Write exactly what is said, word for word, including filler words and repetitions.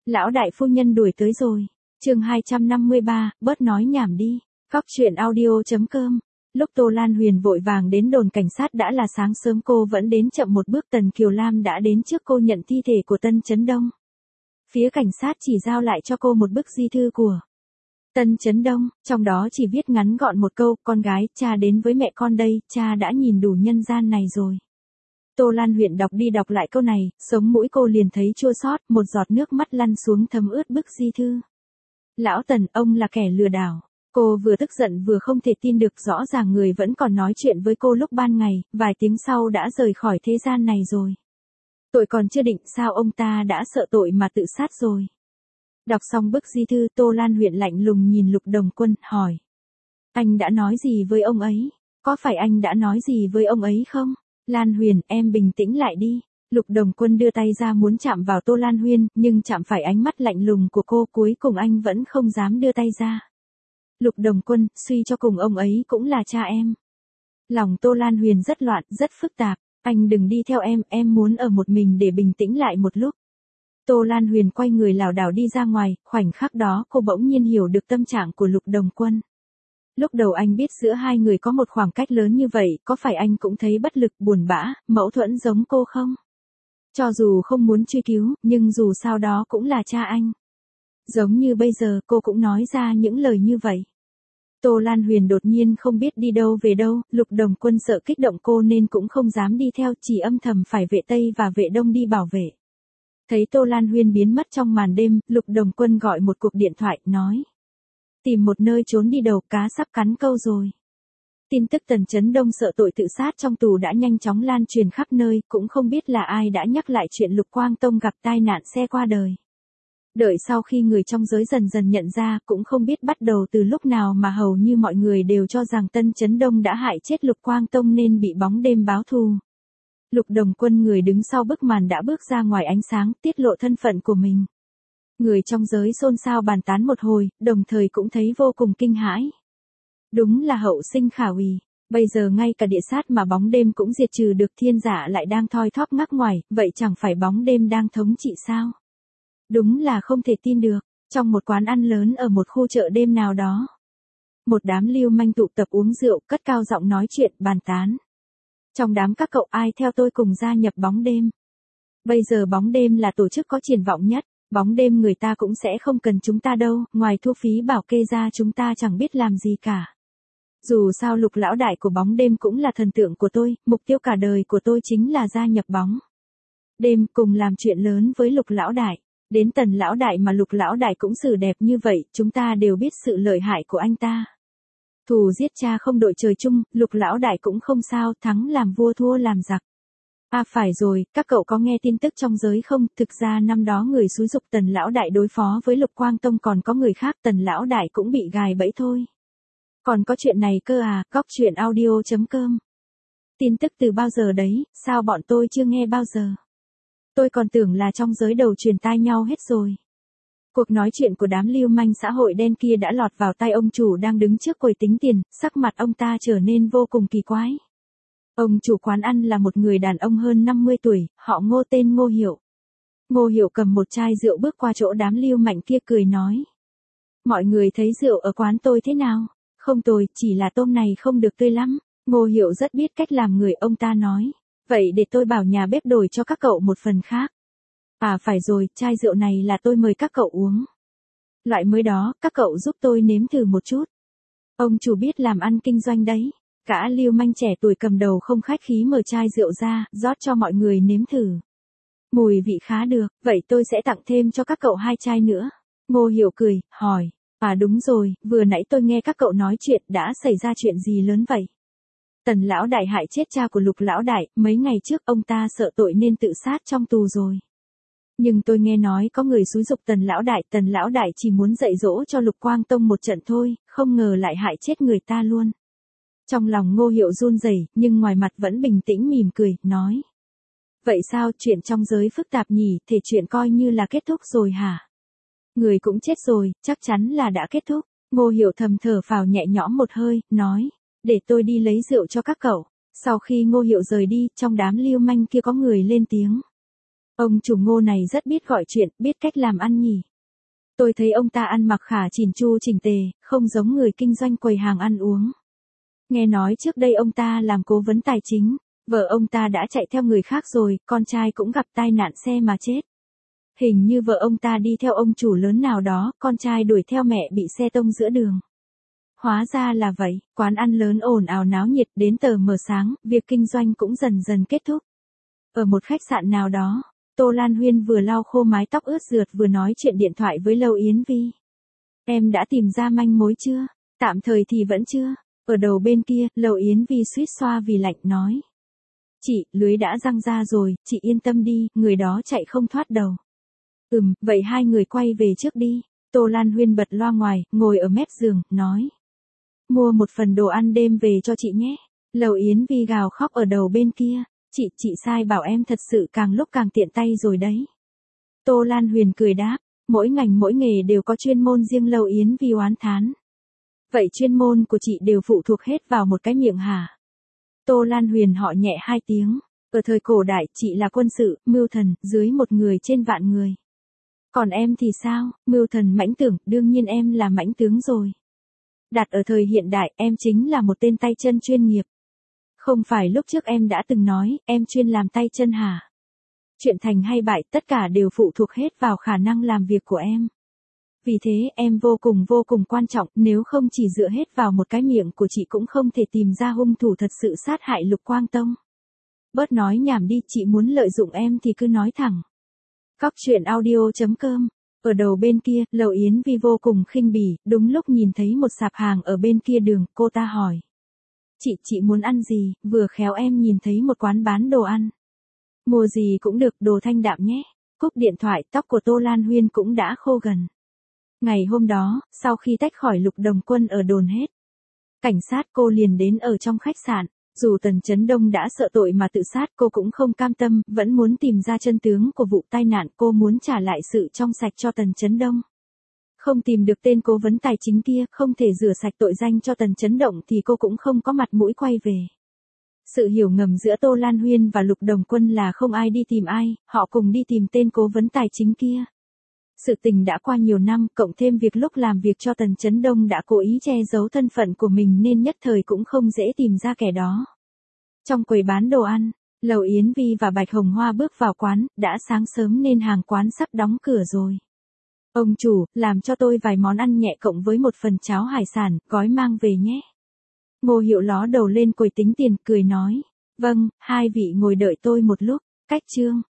Lão đại phu nhân đuổi tới rồi. Chương hai trăm năm mươi ba, bớt nói nhảm đi. Cóc truyện audio.com. Lúc Tô Lan Huyền vội vàng đến đồn cảnh sát đã là sáng sớm, cô vẫn đến chậm một bước. Tần Kiều Lam đã đến trước cô nhận thi thể của Tân Chấn Đông. Phía cảnh sát chỉ giao lại cho cô một bức di thư của Tân Chấn Đông, trong đó chỉ viết ngắn gọn một câu: con gái, cha đến với mẹ con đây, cha đã nhìn đủ nhân gian này rồi. Tô Lan Huyền đọc đi đọc lại câu này, sống mũi cô liền thấy chua xót, một giọt nước mắt lăn xuống thấm ướt bức di thư. Lão Tần, ông là kẻ lừa đảo. Cô vừa tức giận vừa không thể tin được, rõ ràng người vẫn còn nói chuyện với cô lúc ban ngày, vài tiếng sau đã rời khỏi thế gian này rồi. Tội còn chưa định, sao ông ta đã sợ tội mà tự sát rồi. Đọc xong bức di thư, Tô Lan Huyền lạnh lùng nhìn Lục Đồng Quân, hỏi. Anh đã nói gì với ông ấy? Có phải anh đã nói gì với ông ấy không? Lan Huyền, em bình tĩnh lại đi. Lục Đồng Quân đưa tay ra muốn chạm vào Tô Lan Huyền, nhưng chạm phải ánh mắt lạnh lùng của cô, cuối cùng anh vẫn không dám đưa tay ra. Lục Đồng Quân, suy cho cùng ông ấy cũng là cha em. Lòng Tô Lan Huyền rất loạn, rất phức tạp. Anh đừng đi theo em, em muốn ở một mình để bình tĩnh lại một lúc. Tô Lan Huyền quay người lảo đảo đi ra ngoài, khoảnh khắc đó cô bỗng nhiên hiểu được tâm trạng của Lục Đồng Quân. Lúc đầu anh biết giữa hai người có một khoảng cách lớn như vậy, có phải anh cũng thấy bất lực, buồn bã, mâu thuẫn giống cô không? Cho dù không muốn truy cứu, nhưng dù sao đó cũng là cha anh. Giống như bây giờ cô cũng nói ra những lời như vậy. Tô Lan Huyền đột nhiên không biết đi đâu về đâu, Lục Đồng Quân sợ kích động cô nên cũng không dám đi theo, chỉ âm thầm phải vệ Tây và vệ Đông đi bảo vệ. Thấy Tô Lan Huyền biến mất trong màn đêm, Lục Đồng Quân gọi một cuộc điện thoại, nói. Tìm một nơi trốn đi đầu, cá sắp cắn câu rồi. Tin tức Tần Chấn Đông sợ tội tự sát trong tù đã nhanh chóng lan truyền khắp nơi, cũng không biết là ai đã nhắc lại chuyện Lục Quang Tông gặp tai nạn xe qua đời. Đợi sau khi người trong giới dần dần nhận ra, cũng không biết bắt đầu từ lúc nào mà hầu như mọi người đều cho rằng Tân Chấn Đông đã hại chết Lục Quang Tông nên bị bóng đêm báo thù. Lục Đồng Quân, người đứng sau bức màn, đã bước ra ngoài ánh sáng, tiết lộ thân phận của mình. Người trong giới xôn xao bàn tán một hồi, đồng thời cũng thấy vô cùng kinh hãi. Đúng là hậu sinh khả úy, bây giờ ngay cả địa sát mà bóng đêm cũng diệt trừ được, thiên giả lại đang thoi thóp ngắc ngoài, vậy chẳng phải bóng đêm đang thống trị sao? Đúng là không thể tin được. Trong một quán ăn lớn ở một khu chợ đêm nào đó, một đám lưu manh tụ tập uống rượu, cất cao giọng nói chuyện, bàn tán. Trong đám các cậu ai theo tôi cùng gia nhập bóng đêm? Bây giờ bóng đêm là tổ chức có triển vọng nhất. Bóng đêm người ta cũng sẽ không cần chúng ta đâu, ngoài thu phí bảo kê ra chúng ta chẳng biết làm gì cả. Dù sao Lục lão đại của bóng đêm cũng là thần tượng của tôi, mục tiêu cả đời của tôi chính là gia nhập bóng đêm, cùng làm chuyện lớn với Lục lão đại. Đến Tần lão đại mà Lục lão đại cũng xử đẹp như vậy, chúng ta đều biết sự lợi hại của anh ta. Thù giết cha không đội trời chung, Lục lão đại cũng không sao, thắng làm vua thua làm giặc. À phải rồi, các cậu có nghe tin tức trong giới không? Thực ra năm đó người xúi giục Tần lão đại đối phó với Lục Quang Tông còn có người khác, Tần lão đại cũng bị gài bẫy thôi. Còn có chuyện này cơ à? Cóc truyện audio.com. Tin tức từ bao giờ đấy, sao bọn tôi chưa nghe bao giờ? Tôi còn tưởng là trong giới đầu truyền tai nhau hết rồi. Cuộc nói chuyện của đám lưu manh xã hội đen kia đã lọt vào tai ông chủ đang đứng trước quầy tính tiền, sắc mặt ông ta trở nên vô cùng kỳ quái. Ông chủ quán ăn là một người đàn ông hơn năm mươi tuổi, họ Ngô, tên Ngô Hiểu. Ngô Hiểu cầm một chai rượu bước qua chỗ đám lưu manh kia cười nói. Mọi người thấy rượu ở quán tôi thế nào? Không tồi, chỉ là tôm này không được tươi lắm. Ngô Hiểu rất biết cách làm người, ông ta nói. Vậy để tôi bảo nhà bếp đổi cho các cậu một phần khác. À phải rồi, chai rượu này là tôi mời các cậu uống. Loại mới đó, các cậu giúp tôi nếm thử một chút. Ông chủ biết làm ăn kinh doanh đấy. Cả lưu manh trẻ tuổi cầm đầu không khách khí mở chai rượu ra, rót cho mọi người nếm thử. Mùi vị khá được, vậy tôi sẽ tặng thêm cho các cậu hai chai nữa. Ngô Hiểu cười, hỏi. À đúng rồi, vừa nãy tôi nghe các cậu nói chuyện, đã xảy ra chuyện gì lớn vậy? Tần lão đại hại chết cha của Lục lão đại, mấy ngày trước ông ta sợ tội nên tự sát trong tù rồi. Nhưng tôi nghe nói có người xúi giục Tần lão đại, Tần lão đại chỉ muốn dạy dỗ cho Lục Quang Tông một trận thôi, không ngờ lại hại chết người ta luôn. Trong lòng Ngô Hiểu run rẩy, nhưng ngoài mặt vẫn bình tĩnh mỉm cười, nói. Vậy sao, chuyện trong giới phức tạp nhỉ, thể chuyện coi như là kết thúc rồi hả? Người cũng chết rồi, chắc chắn là đã kết thúc. Ngô Hiểu thầm thở phào nhẹ nhõm một hơi, nói. Để tôi đi lấy rượu cho các cậu. Sau khi Ngô Hiểu rời đi, trong đám lưu manh kia có người lên tiếng. Ông chủ Ngô này rất biết gọi chuyện, biết cách làm ăn nhỉ. Tôi thấy ông ta ăn mặc khá chỉn chu chỉnh tề, không giống người kinh doanh quầy hàng ăn uống. Nghe nói trước đây ông ta làm cố vấn tài chính, vợ ông ta đã chạy theo người khác rồi, con trai cũng gặp tai nạn xe mà chết. Hình như vợ ông ta đi theo ông chủ lớn nào đó, con trai đuổi theo mẹ bị xe tông giữa đường. Hóa ra là vậy, quán ăn lớn ồn ào náo nhiệt đến tờ mờ sáng, việc kinh doanh cũng dần dần kết thúc. Ở một khách sạn nào đó, Tô Lan Huyên vừa lau khô mái tóc ướt rượt vừa nói chuyện điện thoại với Lâu Yến Vi. Em đã tìm ra manh mối chưa? Tạm thời thì vẫn chưa. Ở đầu bên kia, Lâu Yến Vi suýt xoa vì lạnh nói. Chị, lưới đã răng ra rồi, chị yên tâm đi, người đó chạy không thoát đầu. Ừm, vậy hai người quay về trước đi. Tô Lan Huyên bật loa ngoài, ngồi ở mép giường, nói. Mua một phần đồ ăn đêm về cho chị nhé. Lâu Yến Vi gào khóc ở đầu bên kia. Chị, chị sai bảo em thật sự càng lúc càng tiện tay rồi đấy. Tô Lan Huyền cười đáp, mỗi ngành mỗi nghề đều có chuyên môn riêng. Lâu Yến Vi oán thán. Vậy chuyên môn của chị đều phụ thuộc hết vào một cái miệng hả? Tô Lan Huyền họ nhẹ hai tiếng. Ở thời cổ đại, chị là quân sự, mưu thần, dưới một người trên vạn người. Còn em thì sao? Mưu thần mãnh tưởng, đương nhiên em là mãnh tướng rồi. Đặt ở thời hiện đại, em chính là một tên tay chân chuyên nghiệp. Không phải lúc trước em đã từng nói, em chuyên làm tay chân hả? Chuyện thành hay bại, tất cả đều phụ thuộc hết vào khả năng làm việc của em. Vì thế, em vô cùng vô cùng quan trọng, nếu không chỉ dựa hết vào một cái miệng của chị cũng không thể tìm ra hung thủ thật sự sát hại Lục Quang Tông. Bớt nói nhảm đi, chị muốn lợi dụng em thì cứ nói thẳng. Cóc truyện audio chấm com. Ở đầu bên kia, Lâu Yến Vi vô cùng khinh bỉ, đúng lúc nhìn thấy một sạp hàng ở bên kia đường, cô ta hỏi. Chị, chị muốn ăn gì, vừa khéo em nhìn thấy một quán bán đồ ăn. Mua gì cũng được, đồ thanh đạm nhé. Cúp điện thoại, tóc của Tô Lan Huyên cũng đã khô gần. Ngày hôm đó, sau khi tách khỏi Lục Đồng Quân ở đồn hết, cảnh sát cô liền đến ở trong khách sạn. Dù Tần Chấn Đông đã sợ tội mà tự sát, cô cũng không cam tâm, vẫn muốn tìm ra chân tướng của vụ tai nạn. Cô muốn trả lại sự trong sạch cho Tần Chấn Đông. Không tìm được tên cố vấn tài chính kia, không thể rửa sạch tội danh cho Tần Chấn Động thì cô cũng không có mặt mũi quay về. Sự hiểu ngầm giữa Tô Lan Huyên và Lục Đồng Quân là không ai đi tìm ai, họ cùng đi tìm tên cố vấn tài chính kia. Sự tình đã qua nhiều năm, cộng thêm việc lúc làm việc cho Tần Chấn Đông đã cố ý che giấu thân phận của mình nên nhất thời cũng không dễ tìm ra kẻ đó. Trong quầy bán đồ ăn, Lầu Yến Vi và Bạch Hồng Hoa bước vào quán, đã sáng sớm nên hàng quán sắp đóng cửa rồi. Ông chủ, làm cho tôi vài món ăn nhẹ cộng với một phần cháo hải sản, gói mang về nhé. Ngô Hiệu ló đầu lên quầy tính tiền, cười nói. Vâng, hai vị ngồi đợi tôi một lúc. Cách chương.